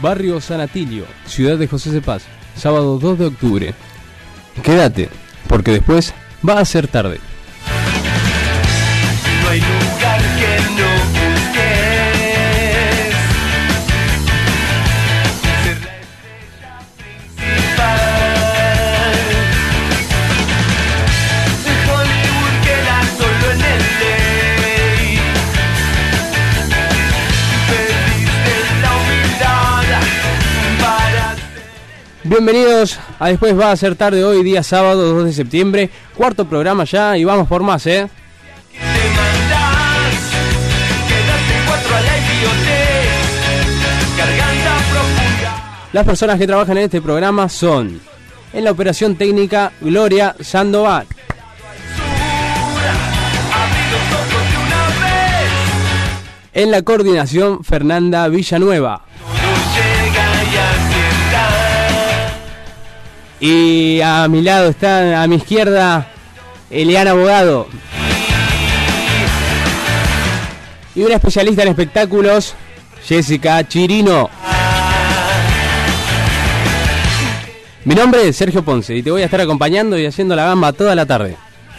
Barrio San Atilio, Ciudad de José de Paz, sábado 2 de octubre. Quédate, porque después va a ser tarde. No hay lugar que no busques. Ser la estrella principal. Hollywood queda solo en el ley. Perdiste la humildad para ser. Bienvenidos a Después va a ser tarde, hoy día sábado 2 de septiembre, cuarto programa ya y vamos por más, Te mandás, quedaste 4 al idiotez, garganta profunda. Las personas que trabajan en este programa son: en la operación técnica, Gloria Sandoval; Abrí los ojos de una vez, en la coordinación, Fernanda Villanueva; todo llega y así está. y a mi lado está, a mi izquierda, Eliana Abogado; y una especialista en espectáculos, Jessica Chirino. Mi nombre es Sergio Ponce y te voy a estar acompañando y haciendo la gamba toda la tarde.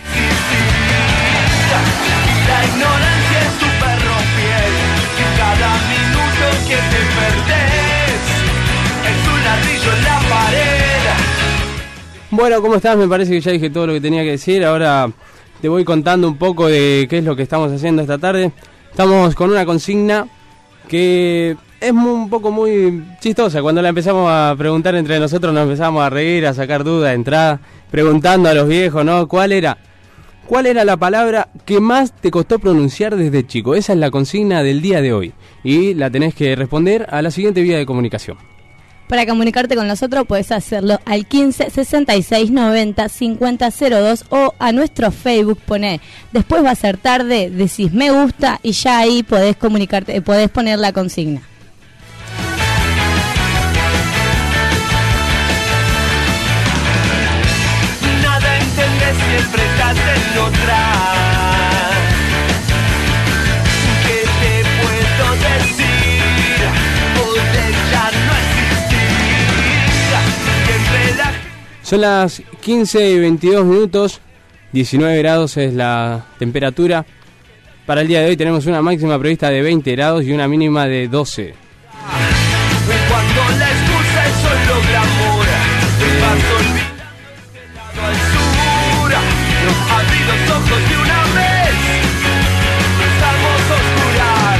La ignorancia es tu perro fiel, y cada minuto que te perdés es un ladrillo en la pared. Bueno, ¿cómo estás? Me parece que ya dije todo lo que tenía que decir. Ahora te voy contando un poco de qué es lo que estamos haciendo esta tarde. Estamos con una consigna que es un poco muy chistosa. Cuando la empezamos a preguntar entre nosotros nos empezamos a reír, a sacar dudas, a entrar preguntando a los viejos, ¿no? ¿Cuál era la palabra que más te costó pronunciar desde chico? Esa es la consigna del día de hoy y la tenés que responder a la siguiente vía de comunicación. Para comunicarte con nosotros puedes hacerlo al 15 66 90 50 02 o a nuestro Facebook poné Después va a ser tarde, decís me gusta y ya ahí podés comunicarte, podés poner la consigna. Nada entendés, siempre estás en otra. ¿Qué te puedo decir? Podés ya no existir. Siempre la Son las 15 y 22 minutos, 19 grados es la temperatura. Para el día de hoy tenemos una máxima prevista de 20 grados y una mínima de 12. cuando la excusa es solo glamour, te vas olvidando del lado al sur. Abrí los ojos de una vez, no estamos oscuras.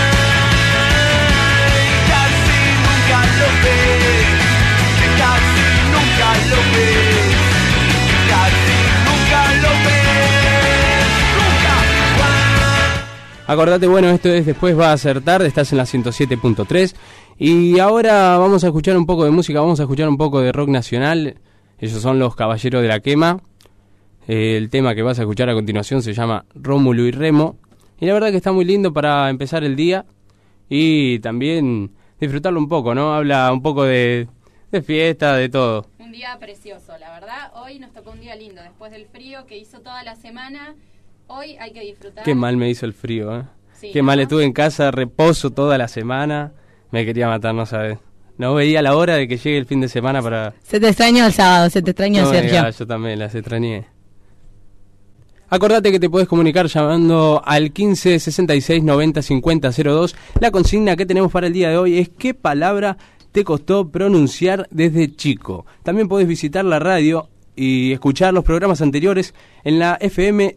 Casi nunca lo ves, casi nunca lo ves, casi nunca lo ves, nunca. Acordate, bueno, esto es Después va a ser tarde, estás en la 107.3 y ahora vamos a escuchar un poco de música, vamos a escuchar un poco de rock nacional. Ellos son los Caballeros de la Quema. El tema que vas a escuchar a continuación se llama Rómulo y Remo y la verdad que está muy lindo para empezar el día y también disfrutarlo un poco, ¿no? Habla un poco de fiesta, de todo. Un día precioso, la verdad. Hoy nos tocó un día lindo. Después del frío que hizo toda la semana, hoy hay que disfrutar. Qué mal me hizo el frío, ¿eh? Sí, Qué mal estuve en casa, reposo toda la semana. Me quería matar, no sabes. No veía la hora de que llegue el fin de semana para... Se te extrañó el sábado, se te extrañó No, Sergio. yo también las extrañé. Acordate que te podés comunicar llamando al 15 66 90 50 02. La consigna que tenemos para el día de hoy es ¿qué palabra te costó pronunciar desde chico? También podés visitar la radio y escuchar los programas anteriores en la FM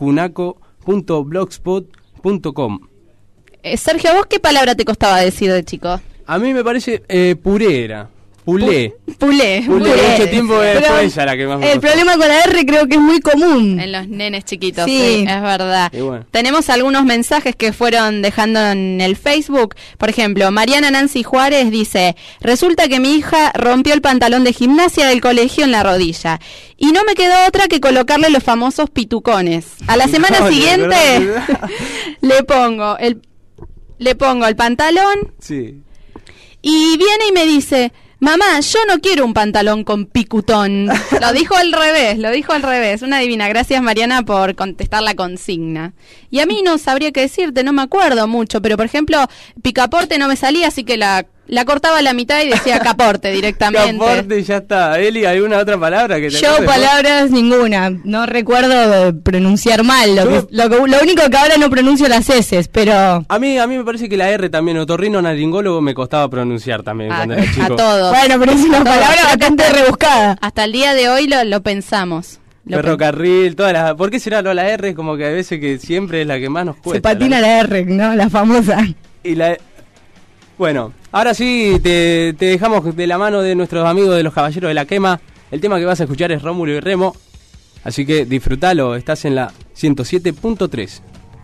tincunaco.blogspot.com. Sergio, ¿a vos qué palabra te costaba decir de chico? A mí me parece puré. Pulé. Mucho tiempo fue ella la que más me El costó. problema con la R creo que es muy común. En los nenes chiquitos, Sí. sí, es verdad. Y bueno. Tenemos algunos mensajes que fueron dejando en el Facebook. Por ejemplo, Mariana Nancy Juárez dice: resulta que mi hija rompió el pantalón de gimnasia del colegio en la rodilla y no me quedó otra que colocarle los famosos pitucones. A la semana No, siguiente de verdad. le pongo el pantalón Sí. y viene y me dice: mamá, yo no quiero un pantalón con picutón. Lo dijo al revés. Una divina. Gracias, Mariana, por contestar la consigna. Y a mí no sabría qué decirte, no me acuerdo mucho, pero por ejemplo, picaporte no me salía, así que la La cortaba a la mitad y decía caporte directamente. Caporte y ya está. Eli, ¿alguna otra palabra que te Yo acuerdes? palabras ninguna, no recuerdo pronunciar mal, lo único que ahora no pronuncio las heces, pero... A mí me parece que la R también, otorrinolaringólogo, me costaba pronunciar también cuando era chico. A todos. Bueno, pero es una palabra bastante rebuscada. Hasta el día de hoy lo pensamos. Ferrocarril, todas las... ¿Por qué será la R? Como que a veces que siempre es la que más nos cuesta. Se patina la R, ¿no? La famosa. Y la... Bueno, ahora sí te dejamos de la mano de nuestros amigos de los Caballeros de la Quema. El tema que vas a escuchar es Rómulo y Remo, así que disfrútalo, estás en la 107.3.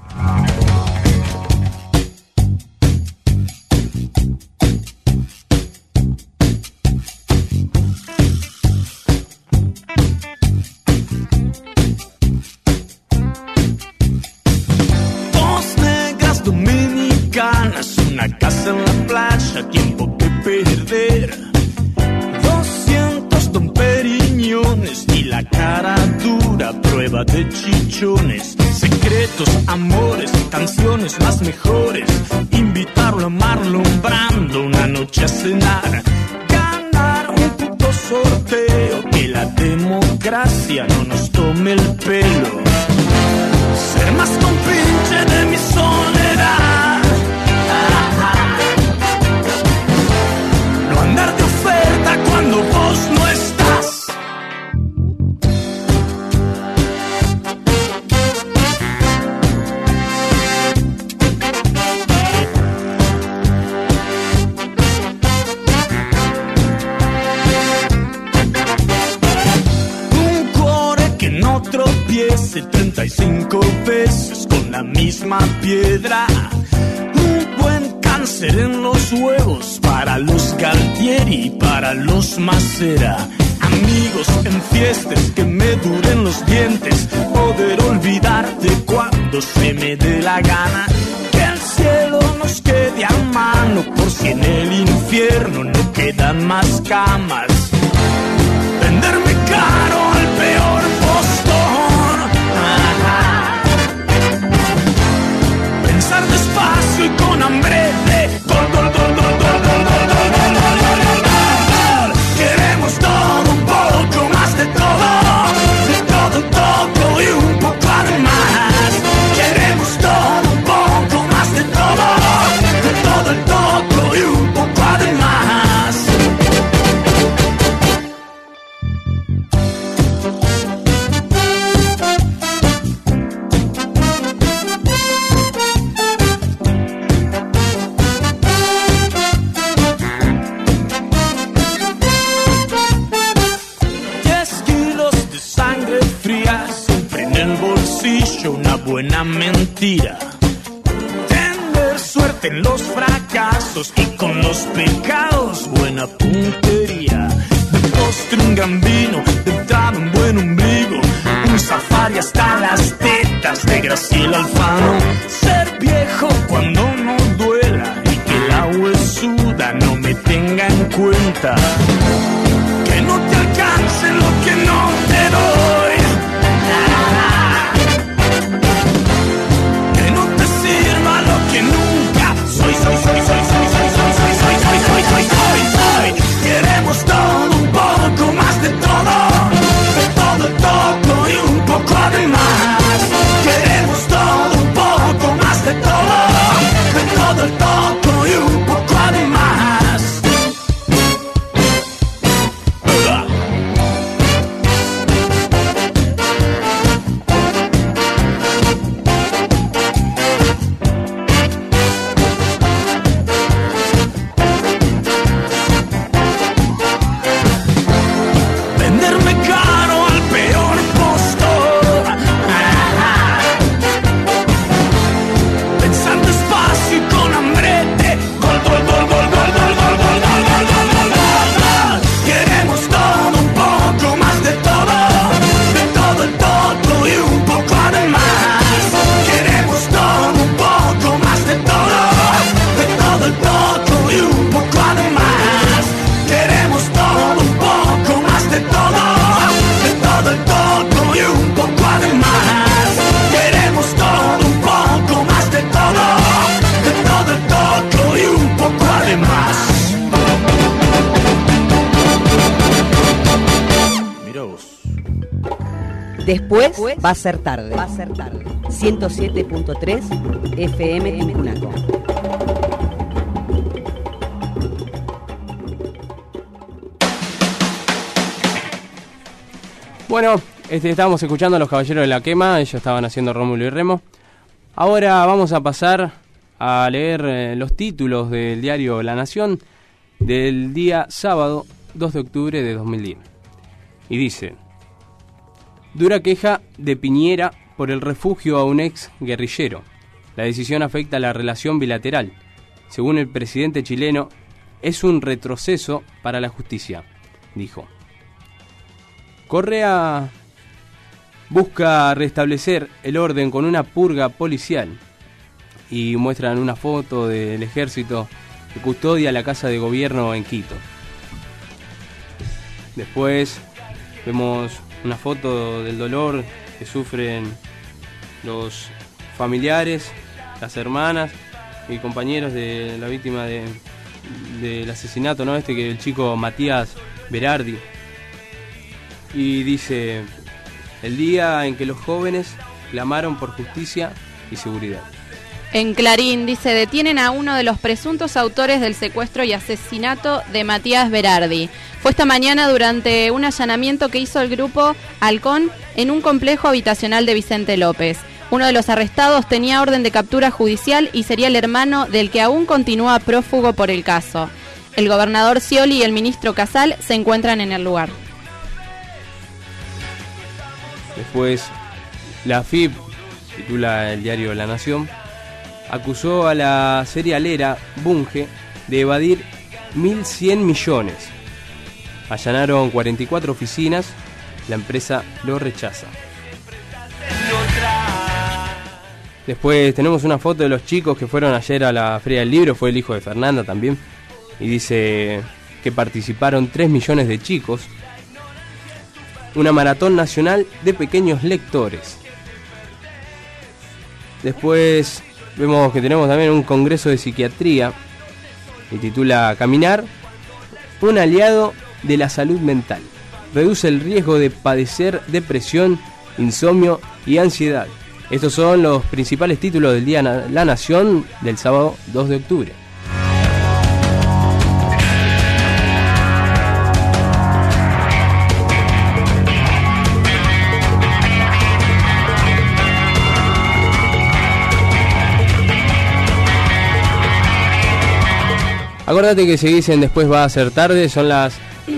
Una casa en la playa, tiempo que perder. 200 Don Periñones y la cara dura, prueba de chichones. Secretos, amores, canciones más mejores. Invitarlo a Marlon Brando una noche a cenar. Ganar un puto sorteo, que la democracia no nos tome el pelo. Ser más compinche de mi soledad. Andar de oferta cuando vos no estás. Un cuore que no tropiece 35 veces con la misma piedra. Un buen cáncer en los huevos para los Galtieri y para los Macera. Amigos en fiestas que me duren los dientes. Poder olvidarte cuando se me dé la gana. Que el cielo nos quede a mano por si en el infierno no quedan más camas. Venderme caro al peor postor. Pensar despacio y con hambre de gol, gol, gol, gol, gol, gol, gol, gol, gol, gol, gol, gol. Queremos todo, un poco más de todo un poco y un poco más. Queremos todo, un poco más de todo el poco y un poco más. Una buena mentira. Tener suerte en los fracasos y con los pecados buena puntería. De postre un gambino, de entrada un buen ombligo, un safari hasta las tetas de Graciela Alfano. Ser viejo cuando no duela y que la huesuda no me tenga en cuenta. Que no te alcance lo que no te doy. Que nunca soy. Queremos todo, un poco más de todo el poco y un poco de más. Queremos todo, un poco más de todo el poco y un poco de más. Después va a ser tarde. 107.3 FM Tucumán. Bueno, estábamos escuchando a los Caballeros de la Quema, ellos estaban haciendo Rómulo y Remo. Ahora vamos a pasar a leer los títulos del diario La Nación del día sábado 2 de octubre de 2010. Y dice: dura queja de Piñera por el refugio a un ex guerrillero. La decisión afecta la relación bilateral. Según el presidente chileno, es un retroceso para la justicia, dijo. Correa busca restablecer el orden con una purga policial y muestran una foto del ejército que custodia la casa de gobierno en Quito. Después vemos una foto del dolor que sufren los familiares, las hermanas y compañeros de la víctima del asesinato, ¿no? Que el chico Matías Berardi. Y dice: el día en que los jóvenes clamaron por justicia y seguridad. En Clarín dice: detienen a uno de los presuntos autores del secuestro y asesinato de Matías Berardi. Fue esta mañana durante un allanamiento que hizo el grupo Halcón en un complejo habitacional de Vicente López. Uno de los arrestados tenía orden de captura judicial y sería el hermano del que aún continúa prófugo por el caso. El gobernador Scioli y el ministro Casal se encuentran en el lugar. Después, la AFIP, titula el diario La Nación, acusó a la cerealera Bunge de evadir 1.100 millones. Allanaron 44 oficinas, la empresa lo rechaza. Después tenemos una foto de los chicos que fueron ayer a la Feria del Libro, fue el hijo de Fernanda también, y dice que participaron 3 millones de chicos. Una maratón nacional de pequeños lectores. Después vemos que tenemos también un congreso de psiquiatría que titula Caminar, un aliado de la salud mental. Reduce el riesgo de padecer depresión, insomnio y ansiedad. Estos son los principales títulos del día La Nación del sábado 2 de octubre. Acordate que se dicen después va a ser tarde, son las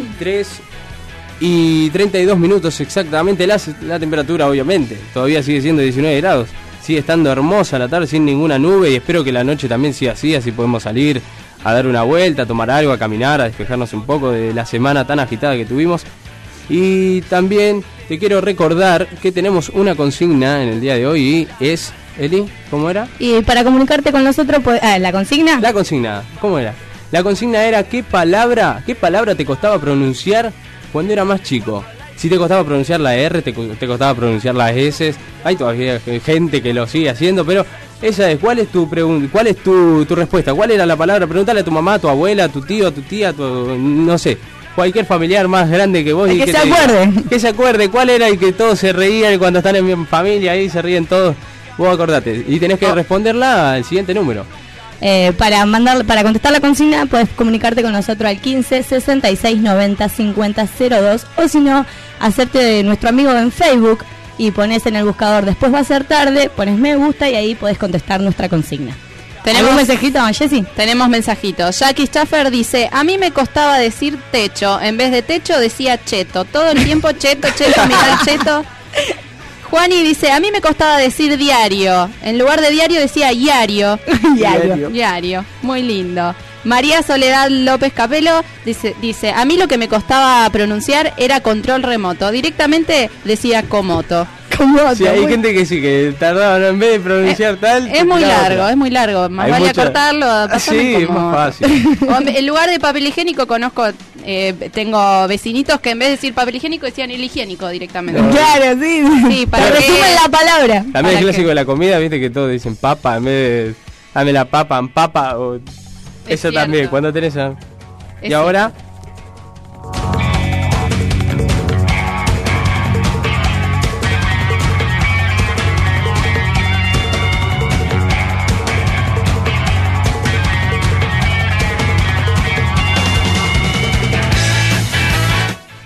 3:32 exactamente, la temperatura obviamente, todavía sigue siendo 19 grados, sigue estando hermosa la tarde sin ninguna nube y espero que la noche también siga así podemos salir a dar una vuelta, a tomar algo, a caminar, a despejarnos un poco de la semana tan agitada que tuvimos. Y también te quiero recordar que tenemos una consigna en el día de hoy y es, Eli, ¿cómo era? Y para comunicarte con nosotros, ¿la consigna? La consigna, ¿cómo era? La consigna era ¿qué palabra te costaba pronunciar cuando era más chico? Si te costaba pronunciar la R, te costaba pronunciar las S. Hay todavía gente que lo sigue haciendo, pero esa es, ¿cuál es tu respuesta? ¿Cuál era la palabra? Preguntale a tu mamá, a tu abuela, a tu tío, a tu tía, no sé, cualquier familiar más grande que vos. Que se acuerde. Que se acuerde cuál era y que todos se reían cuando están en familia, ahí se ríen todos. Vos acordate. Y tenés que responderla al siguiente número. Para contestar la consigna puedes comunicarte con nosotros al 15 66 90 50 02 o si no, hacerte de nuestro amigo en Facebook y pones en el buscador después va a ser tarde, pones me gusta y ahí podés contestar nuestra consigna. ¿Tenemos un mensajito, Jessy? Tenemos mensajitos. Jackie Schaffer dice: a mí me costaba decir techo, en vez de techo decía cheto, todo el tiempo cheto, mirá el cheto. Juani dice: a mí me costaba decir diario, en lugar de diario decía diario. Diario, muy lindo. María Soledad López Capelo dice: a mí lo que me costaba pronunciar era control remoto, directamente decía comoto. Sí, hay gente que sí, que tardaba, en vez de pronunciar tal. Es muy largo, más vale acortarlo. Sí, es más fácil. En lugar de papel higiénico tengo vecinitos que en vez de decir papel higiénico decían el higiénico directamente. Claro, sí, para resumen la palabra. También es clásico de la comida, viste que todos dicen papa, en vez de dame la papa, en papa. Eso también, cuando tenés y ahora...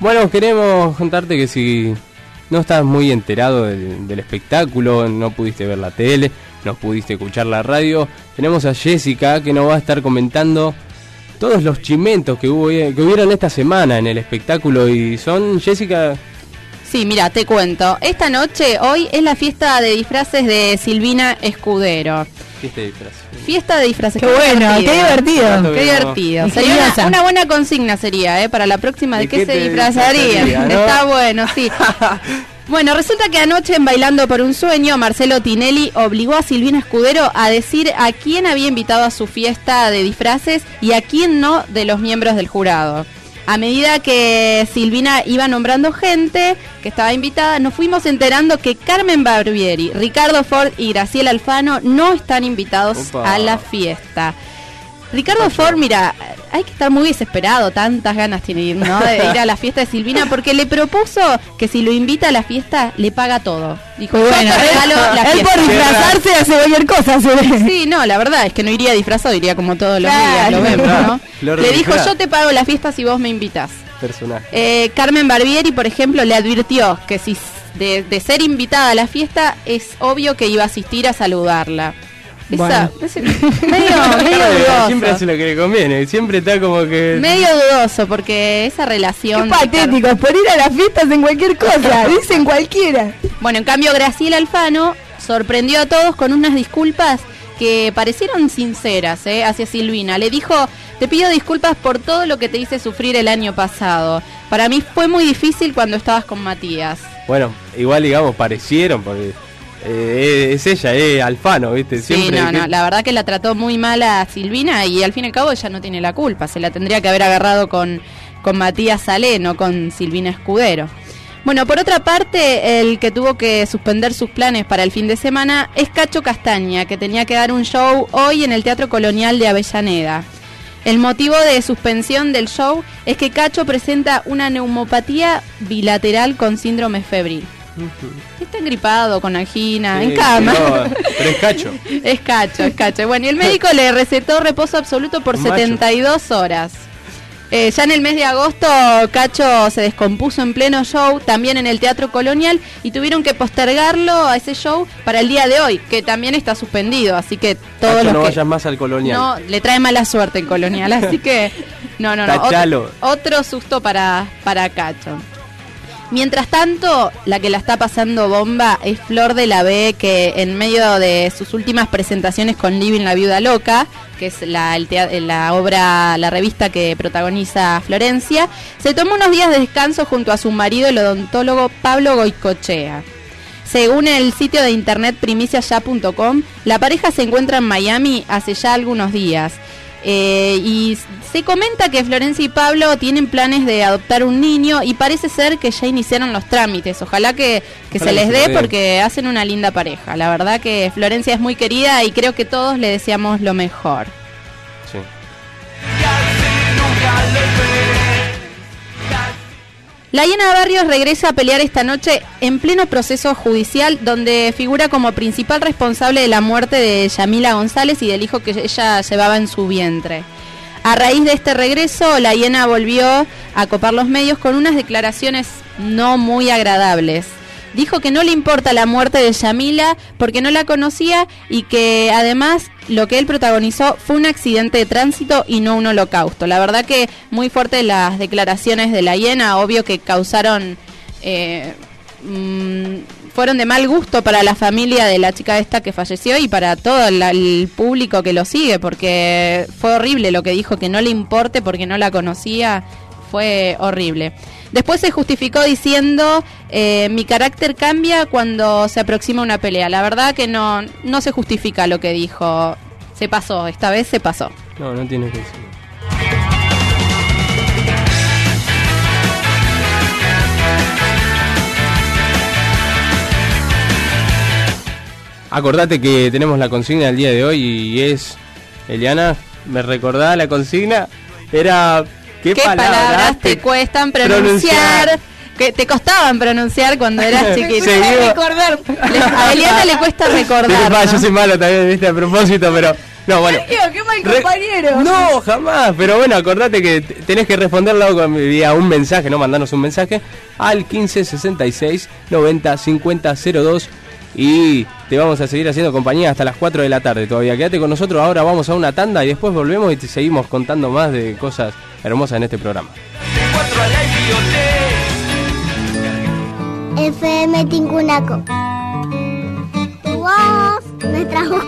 Bueno, queremos contarte que si no estás muy enterado del espectáculo, no pudiste ver la tele, no pudiste escuchar la radio, tenemos a Jessica que nos va a estar comentando todos los chimentos que hubieron esta semana en el espectáculo. Y son, Jessica... Sí, mira, te cuento. Esta noche, hoy, es la fiesta de disfraces de Silvina Escudero. Fiesta de disfraces. Fiesta de disfraces. Qué bueno, qué divertido. Qué divertido. Sería una buena consigna sería, para la próxima, ¿de qué se disfrazarían? ¿no? Está bueno, sí. Bueno, resulta que anoche en Bailando por un Sueño, Marcelo Tinelli obligó a Silvina Escudero a decir a quién había invitado a su fiesta de disfraces y a quién no de los miembros del jurado. A medida que Silvina iba nombrando gente que estaba invitada, nos fuimos enterando que Carmen Barbieri, Ricardo Ford y Graciela Alfano no están invitados a la fiesta. Ricardo Ford, mira, hay que estar muy desesperado, tantas ganas tiene de ir, ¿no? De ir a la fiesta de Silvina, porque le propuso que si lo invita a la fiesta, le paga todo. Dijo, bueno, regalo la fiesta. Él por disfrazarse hace cualquier cosa, se ve. Sí, no, la verdad es que no iría disfrazado, iría como todos los días, lo vemos, ¿no? Le dijo, yo te pago la fiesta si vos me invitás. Personaje. Carmen Barbieri, por ejemplo, le advirtió que si de ser invitada a la fiesta, es obvio que iba a asistir a saludarla. Bueno. Medio dudoso. Siempre hace lo que le conviene, siempre está como que... Medio dudoso, porque esa relación... Qué patéticos, por ir a las fiestas en cualquier cosa, dicen cualquiera. Bueno, en cambio Graciela Alfano sorprendió a todos con unas disculpas que parecieron sinceras hacia Silvina. Le dijo, te pido disculpas por todo lo que te hice sufrir el año pasado. Para mí fue muy difícil cuando estabas con Matías. Bueno, igual digamos, parecieron, porque... es ella, Alfano, ¿viste? Siempre sí, no, la verdad que la trató muy mal a Silvina y al fin y al cabo ella no tiene la culpa, se la tendría que haber agarrado con Matías Salé, no con Silvina Escudero. Bueno, por otra parte, el que tuvo que suspender sus planes para el fin de semana es Cacho Castaña, que tenía que dar un show hoy en el Teatro Colonial de Avellaneda. El motivo de suspensión del show es que Cacho presenta una neumopatía bilateral con síndrome febril. Está engripado, con angina, en cama. Pero es Cacho. Es Cacho. Bueno, y el médico le recetó reposo absoluto por 72 horas. Ya en el mes de agosto, Cacho se descompuso en pleno show, también en el Teatro Colonial, y tuvieron que postergarlo a ese show para el día de hoy, que también está suspendido, así que todos los no que... vayan más al Colonial. No, le trae mala suerte el Colonial, así que... No. Otro susto para Cacho. Mientras tanto, la que la está pasando bomba es Flor de la B, que en medio de sus últimas presentaciones con Living la Viuda Loca, que es la obra, la revista que protagoniza Florencia, se tomó unos días de descanso junto a su marido, el odontólogo Pablo Goicochea. Según el sitio de internet primiciasya.com, la pareja se encuentra en Miami hace ya algunos días. Y se comenta que Florencia y Pablo tienen planes de adoptar un niño y parece ser que ya iniciaron los trámites. Ojalá que se les dé, porque hacen una linda pareja. La verdad que Florencia es muy querida y creo que todos le deseamos lo mejor. Sí. La Hiena Barrios regresa a pelear esta noche en pleno proceso judicial, donde figura como principal responsable de la muerte de Yamila González y del hijo que ella llevaba en su vientre. A raíz de este regreso, la Hiena volvió a copar los medios con unas declaraciones no muy agradables. Dijo que no le importa la muerte de Yamila porque no la conocía y que además lo que él protagonizó fue un accidente de tránsito y no un holocausto. La verdad que muy fuertes las declaraciones de la Hiena, obvio que causaron... fueron de mal gusto para la familia de la chica esta que falleció y para todo el público que lo sigue, porque fue horrible lo que dijo, que no le importe porque no la conocía, fue horrible. Después se justificó diciendo, mi carácter cambia cuando se aproxima una pelea. La verdad que no se justifica lo que dijo, se pasó, esta vez se pasó. No tiene que decir. Acordate que tenemos la consigna del día de hoy y es, Eliana, ¿me recordás la consigna? Era, ¿qué palabras te cuestan pronunciar? Que te costaban pronunciar cuando eras chiquita. Recordar. A Eliana le cuesta recordar, ¿no? Yo soy malo también, viste, a propósito, pero No, bueno. Sergio, qué mal compañero. No, jamás. Pero bueno, acordate que tenés que responderlo vía un mensaje, no mandarnos un mensaje al 15 66 90 50 02 y te vamos a seguir haciendo compañía hasta las 4 de la tarde todavía. Quédate con nosotros, ahora vamos a una tanda y después volvemos y te seguimos contando más de cosas hermosas en este programa. FM Tincunaco. Tu voz, nuestra voz.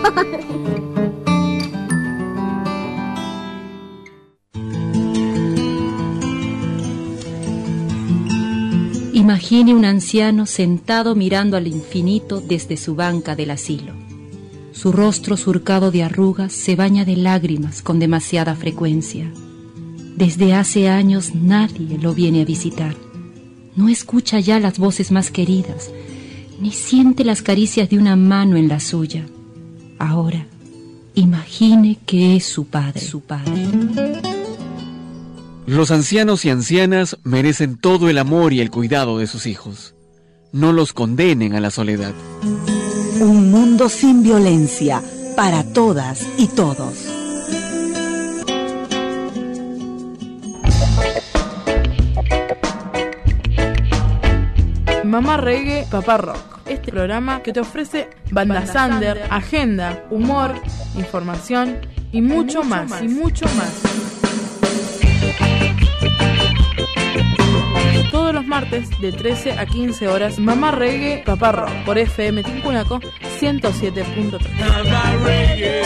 Imagine un anciano sentado mirando al infinito desde su banca del asilo. Su rostro surcado de arrugas se baña de lágrimas con demasiada frecuencia. Desde hace años nadie lo viene a visitar. No escucha ya las voces más queridas, ni siente las caricias de una mano en la suya. Ahora, imagine que es su padre. Los ancianos y ancianas merecen todo el amor y el cuidado de sus hijos. No los condenen a la soledad. Un mundo sin violencia para todas y todos. Mamá Reggae, Papá Rock. Este programa que te ofrece banda Sander, agenda, humor, información y mucho más. Todos los martes de 13 a 15 horas, Mamá Reggae, Papá Rock por FM Tincunaco 107.3. Mamá Reggae.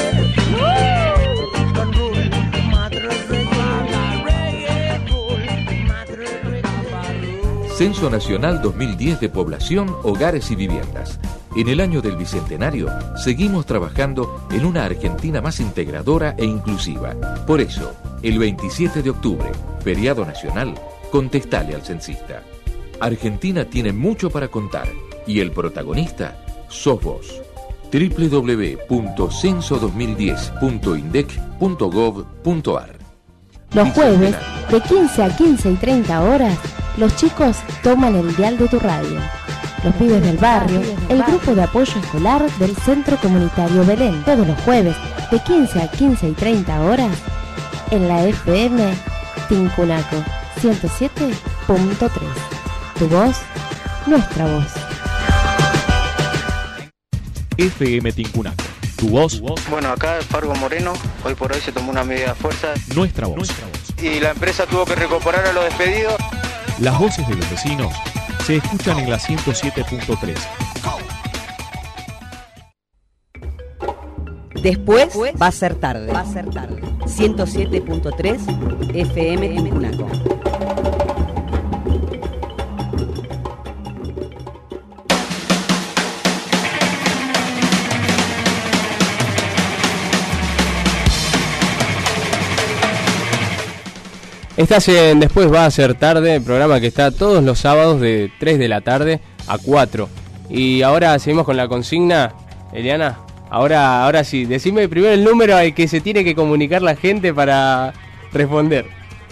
Censo Nacional 2010 de Población, Hogares y Viviendas. En el año del Bicentenario, seguimos trabajando en una Argentina más integradora e inclusiva. Por eso, el 27 de octubre, feriado nacional, contestale al censista. Argentina tiene mucho para contar y el protagonista sos vos. www.censo2010.indec.gov.ar. Los jueves, de 15 a 15 y 30 horas, los chicos toman el dial de tu radio. Los pibes del barrio, el grupo de apoyo escolar del Centro Comunitario Belén. Todos los jueves, de 15 a 15 y 30 horas, en la FM Tincunaco 107.3. Tu voz, nuestra voz. FM Tincunaco. Tu voz. Bueno, acá Fargo Moreno, hoy por hoy se tomó una medida de fuerza. Nuestra voz. Y la empresa tuvo que recuperar a los despedidos. Las voces de los vecinos se escuchan en la 107.3. Después va a ser tarde. 107.3 FM Tincunaco. Estás en Después va a ser tarde, programa que está todos los sábados de 3 de la tarde a 4. Y ahora seguimos con la consigna, Eliana. Ahora sí, decime primero el número al que se tiene que comunicar la gente para responder.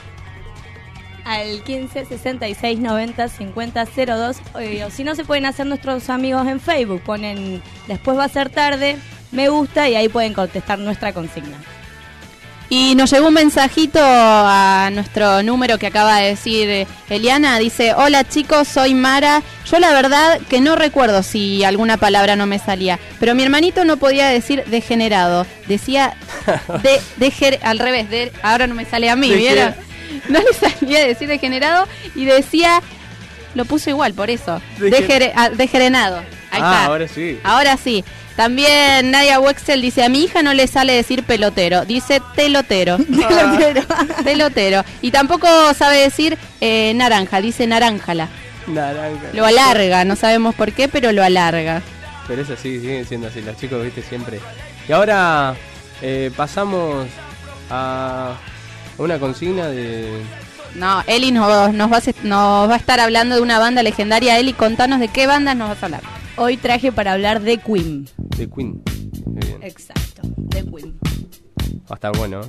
Al 15 66 90 50 02. O si no, se pueden hacer nuestros amigos en Facebook. Ponen Después va a ser tarde, me gusta, y ahí pueden contestar nuestra consigna. Y nos llegó un mensajito a nuestro número que acaba de decir Eliana. Dice: hola chicos, soy Mara. Yo la verdad que no recuerdo si alguna palabra no me salía, pero mi hermanito no podía decir degenerado. Decía al revés, ahora no me sale a mí, ¿vieron? No le salía decir degenerado y decía, lo puso igual por eso, degerenado. Ahí está. Ahora sí. También Nadia Wexel dice: a mi hija no le sale decir pelotero, dice telotero. Telotero. Y tampoco sabe decir naranja, dice naranjala. Naranja. Lo alarga, no sabemos por qué, pero lo alarga. Pero es así, siguen siendo así, los chicos, viste, siempre. Y ahora pasamos a una consigna de... No, Eli nos va a estar hablando de una banda legendaria. Eli, contanos de qué bandas nos vas a hablar. Hoy traje para hablar de Queen. De Queen. Muy bien. Exacto, de Queen. Va a estar bueno, ¿eh?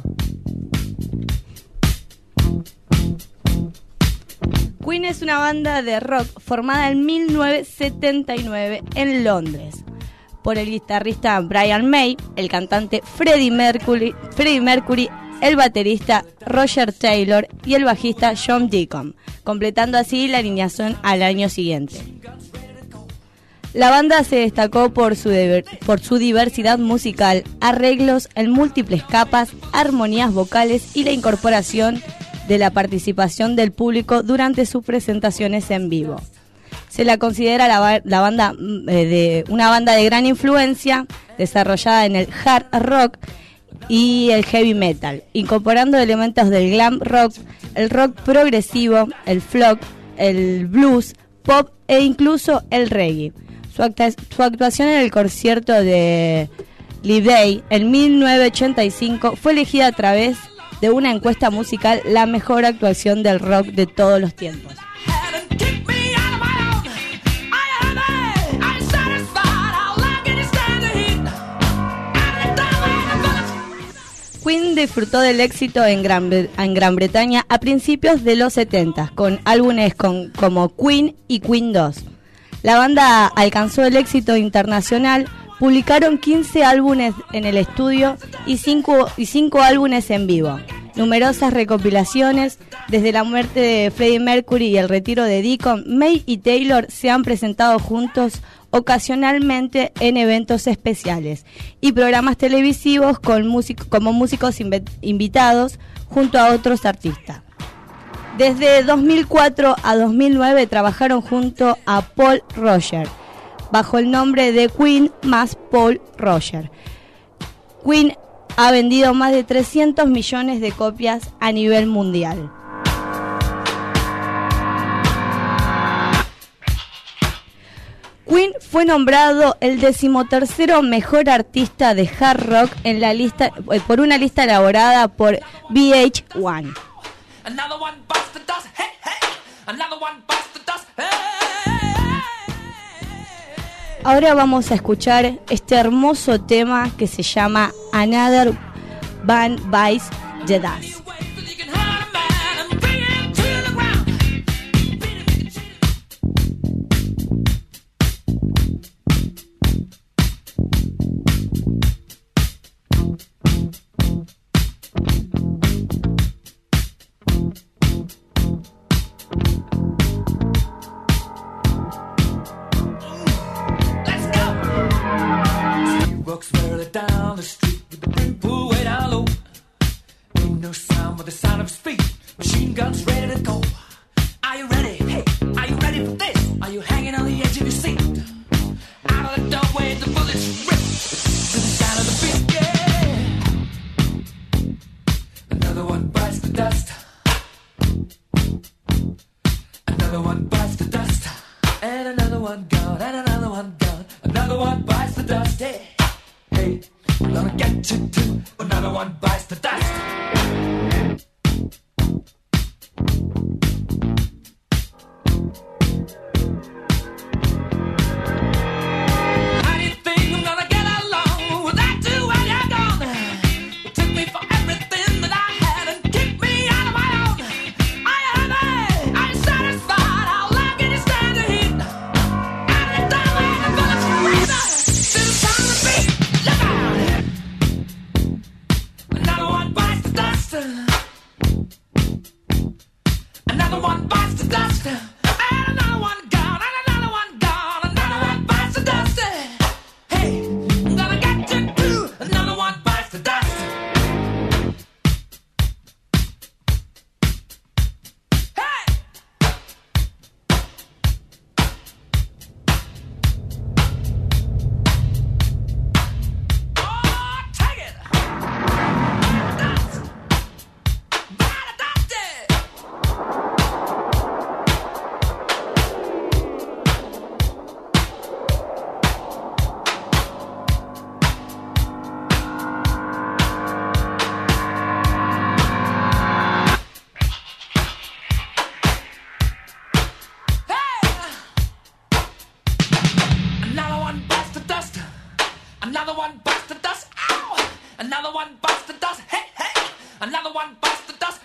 Queen es una banda de rock formada en 1979 en Londres por el guitarrista Brian May, el cantante Freddie Mercury, el baterista Roger Taylor y el bajista John Deacon, completando así la alineación al año siguiente. La banda se destacó por su diversidad musical, arreglos en múltiples capas, armonías vocales y la incorporación de la participación del público durante sus presentaciones en vivo. Se la considera una banda de gran influencia, desarrollada en el hard rock y el heavy metal, incorporando elementos del glam rock, el rock progresivo, el folk, el blues, pop e incluso el reggae. Su actuación en el concierto de Live Day en 1985 fue elegida a través de una encuesta musical la mejor actuación del rock de todos los tiempos. Queen disfrutó del éxito en Gran Bretaña a principios de los 70 con álbumes como Queen y Queen 2. La banda alcanzó el éxito internacional, publicaron 15 álbumes en el estudio y 5 álbumes en vivo. Numerosas recopilaciones, desde la muerte de Freddie Mercury y el retiro de Deacon, May y Taylor se han presentado juntos ocasionalmente en eventos especiales y programas televisivos como músicos invitados junto a otros artistas. Desde 2004 a 2009 trabajaron junto a Paul Roger, bajo el nombre de Queen más Paul Roger. Queen ha vendido más de 300 millones de copias a nivel mundial. Queen fue nombrado el 13º mejor artista de hard rock en la lista por una lista elaborada por VH1. Ahora vamos a escuchar este hermoso tema que se llama Another One Bites the Dust. Down the street with the brim pulled way down low. Ain't no sound but the sound of speed. Machine guns ready to go. Are you ready? Hey, are you ready for this? Are you hanging on the edge of your seat? Out of the doorway, the bullets rip to the sound of the beat. Yeah. Another one bites the dust. Another one bites the dust. And another one gone. And another one gone. Another one bites the dust. Yeah. Hey, I'm gonna get you too. Another one bites the dust. How do you think I'm gonna get along without you when you're gone? You took me for everything that I had and kicked me out of my own. Are you happy? Are you satisfied? How long can you stand the heat? Out of the doorway, the bullets rain to the sound of the beat. Another one bites the dust. Another one bites the dust. And another one gone. And another one gone. Another one bites the dust. Hey, I'm gonna get you too. Another one bites the dust. Hey! Another one bites the dust. Another one bites the dust. Ow! Another one bites the dust. Hey, hey! Another one bites the dust.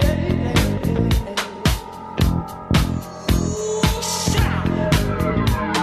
Hey!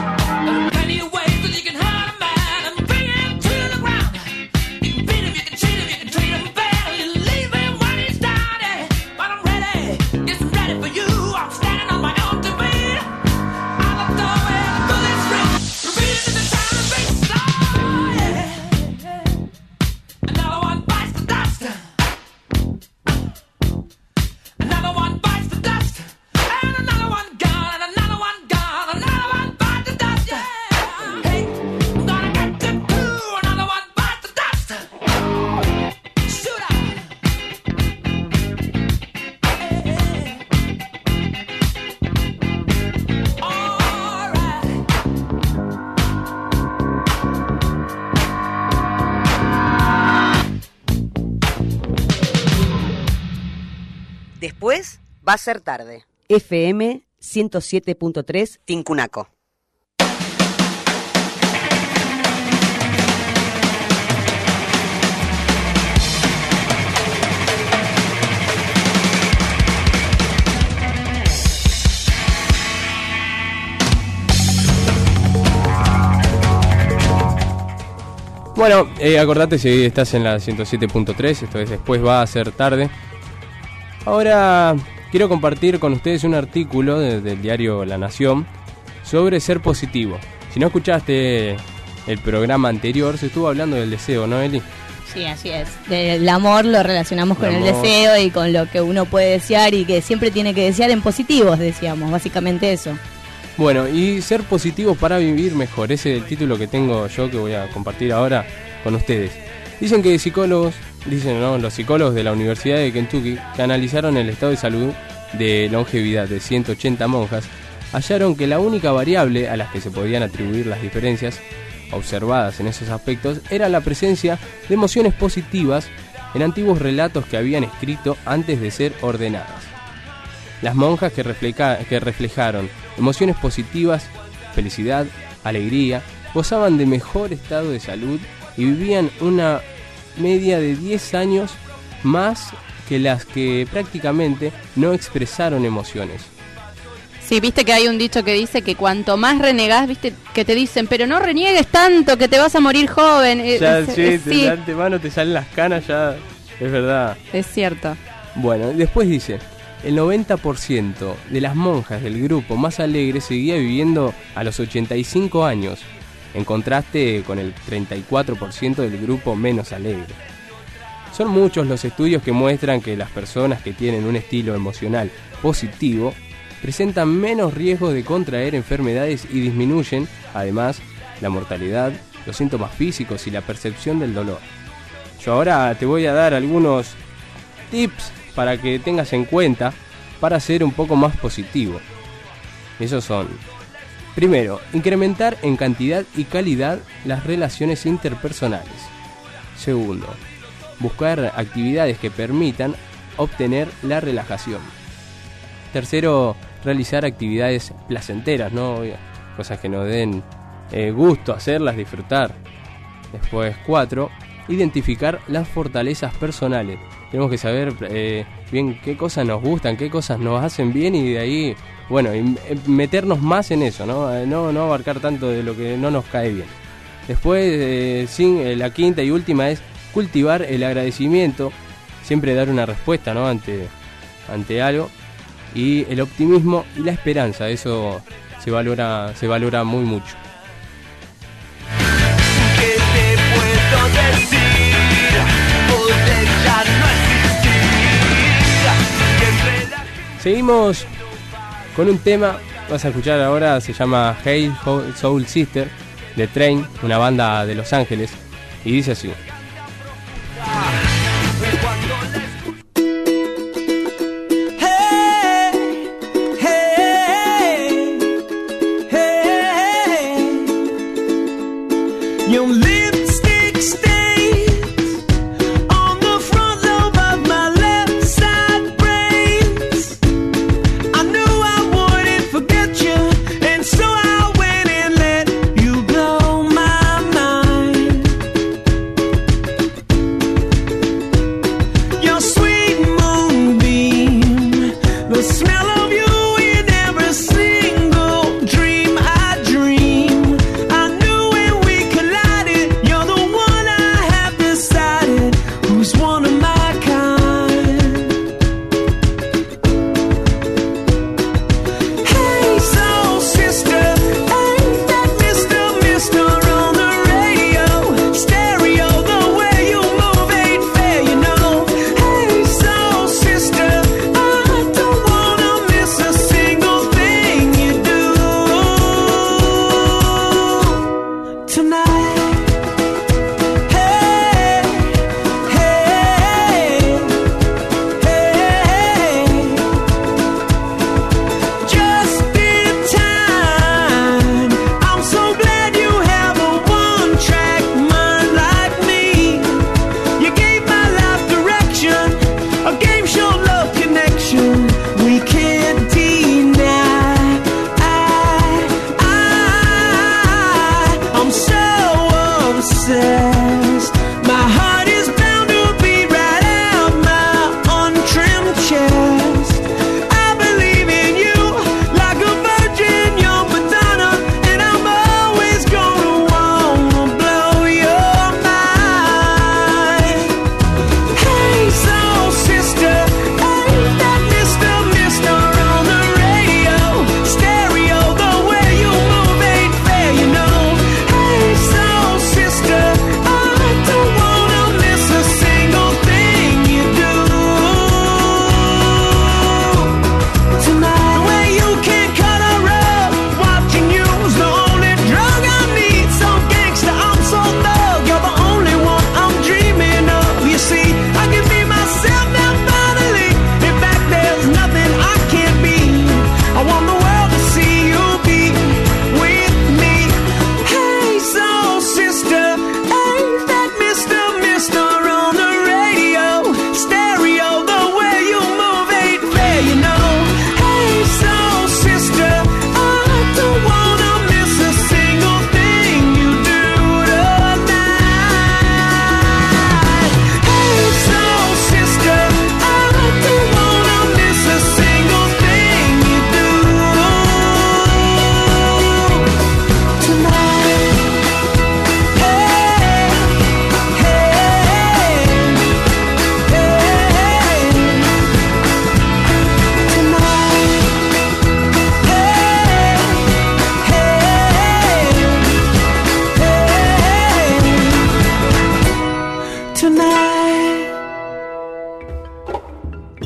Va a ser tarde. FM 107.3 Tincunaco. Bueno, acordate si estás en la 107.3, esto es Después va a ser tarde. Ahora quiero compartir con ustedes un artículo del diario La Nación sobre ser positivo. Si no escuchaste el programa anterior, se estuvo hablando del deseo, ¿no, Eli? Sí, así es. El amor lo relacionamos con el deseo y con lo que uno puede desear y que siempre tiene que desear en positivos, decíamos, básicamente eso. Bueno, y ser positivos para vivir mejor, ese es el título que tengo yo que voy a compartir ahora con ustedes. Dicen los psicólogos de la Universidad de Kentucky, que analizaron el estado de salud de longevidad de 180 monjas, hallaron que la única variable a la que se podían atribuir las diferencias observadas en esos aspectos era la presencia de emociones positivas en antiguos relatos que habían escrito antes de ser ordenadas. Las monjas que reflejaron emociones positivas, felicidad, alegría, gozaban de mejor estado de salud y vivían una media de 10 años más que las que prácticamente no expresaron emociones. Sí, viste que hay un dicho que dice que cuanto más renegás, viste que te dicen, pero no reniegues tanto, que te vas a morir joven. Ya, sí, de antemano te salen las canas, ya es verdad. Es cierto. Bueno, después dice, el 90% de las monjas del grupo más alegre seguía viviendo a los 85 años, en contraste con el 34% del grupo menos alegre. Son muchos los estudios que muestran que las personas que tienen un estilo emocional positivo presentan menos riesgo de contraer enfermedades y disminuyen, además, la mortalidad, los síntomas físicos y la percepción del dolor. Yo ahora te voy a dar algunos tips para que tengas en cuenta para ser un poco más positivo. Esos son: primero, incrementar en cantidad y calidad las relaciones interpersonales. Segundo, buscar actividades que permitan obtener la relajación. Tercero, realizar actividades placenteras, ¿no? Cosas que nos den gusto hacerlas, disfrutar. Después, 4, identificar las fortalezas personales. Tenemos que saber bien qué cosas nos gustan, qué cosas nos hacen bien y de ahí, bueno, meternos más en eso, ¿no? No abarcar tanto de lo que no nos cae bien. Después, la quinta y última es cultivar el agradecimiento, siempre dar una respuesta, ¿no? ante algo, y el optimismo y la esperanza, eso se valora muy mucho. ¿Qué te puedo decir? Poder ya no existir. Seguimos con un tema, vas a escuchar ahora, se llama Hey Soul Sister, de Train, una banda de Los Ángeles, y dice así.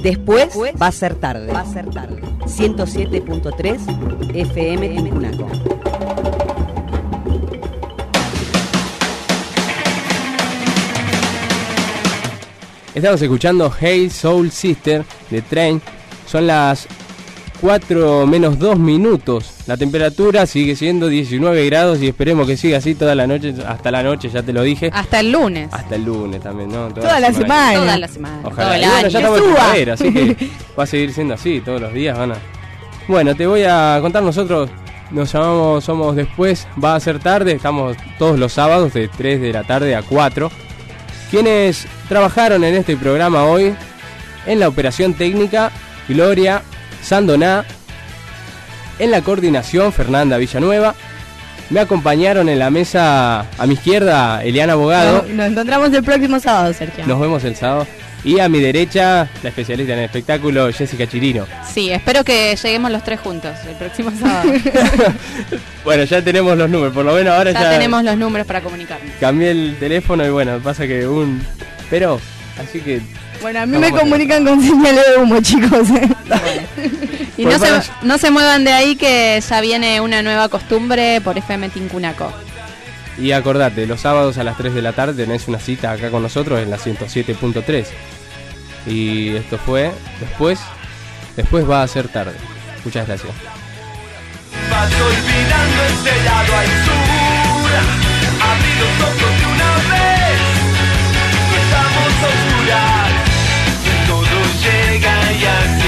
Después va a ser tarde. 107.3 FM Tincunaco. Estamos escuchando Hey Soul Sister de Train. Son las 4 menos 2 minutos. La temperatura sigue siendo 19 grados y esperemos que siga así toda la noche, hasta la noche, ya te lo dije. Hasta el lunes. Hasta el lunes también, ¿no? Toda la semana. Toda la semana. Ojalá. Y bueno, ya estamos en primavera, así que va a seguir siendo así, todos los días van a... Bueno, te voy a contar, nosotros nos llamamos Somos Después, va a ser tarde, estamos todos los sábados de 3 de la tarde a 4. Quienes trabajaron en este programa hoy, en la operación técnica, Gloria Sandoná, en la coordinación, Fernanda Villanueva. Me acompañaron en la mesa a mi izquierda, Eliana Bogado. Nos encontramos el próximo sábado, Sergio. Nos vemos el sábado. Y a mi derecha, la especialista en el espectáculo, Jessica Chirino. Sí, espero que lleguemos los tres juntos el próximo sábado. Bueno, ya tenemos los números, por lo menos ahora ya tenemos los números para comunicarnos. Cambié el teléfono y bueno, pasa que Pero, así que... Bueno, a mí me comunican con señales de humo, chicos. Y no se muevan de ahí, que ya viene una nueva costumbre por FM Tincunaco. Y acordate, los sábados a las 3 de la tarde tenés una cita acá con nosotros en la 107.3. Y esto fue Después va a ser tarde. Muchas gracias. Vas olvidando este lado al sur. Abrí los ojos de una vez. No estamos a oscuras. Todo llega y así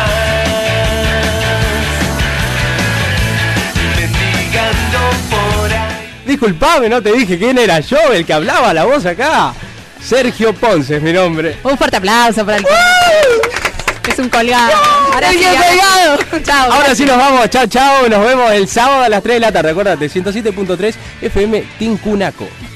estás. Mendigando por ahí. Disculpame, no te dije quién era yo, el que hablaba la voz acá. Sergio Ponce es mi nombre. Un fuerte aplauso para el es un colgado. Ahora sí, colgado. Chao. Ahora sí nos vamos, chao, chao. Nos vemos el sábado a las 3 de la tarde. Acuérdate, 107.3 FM Tincunaco.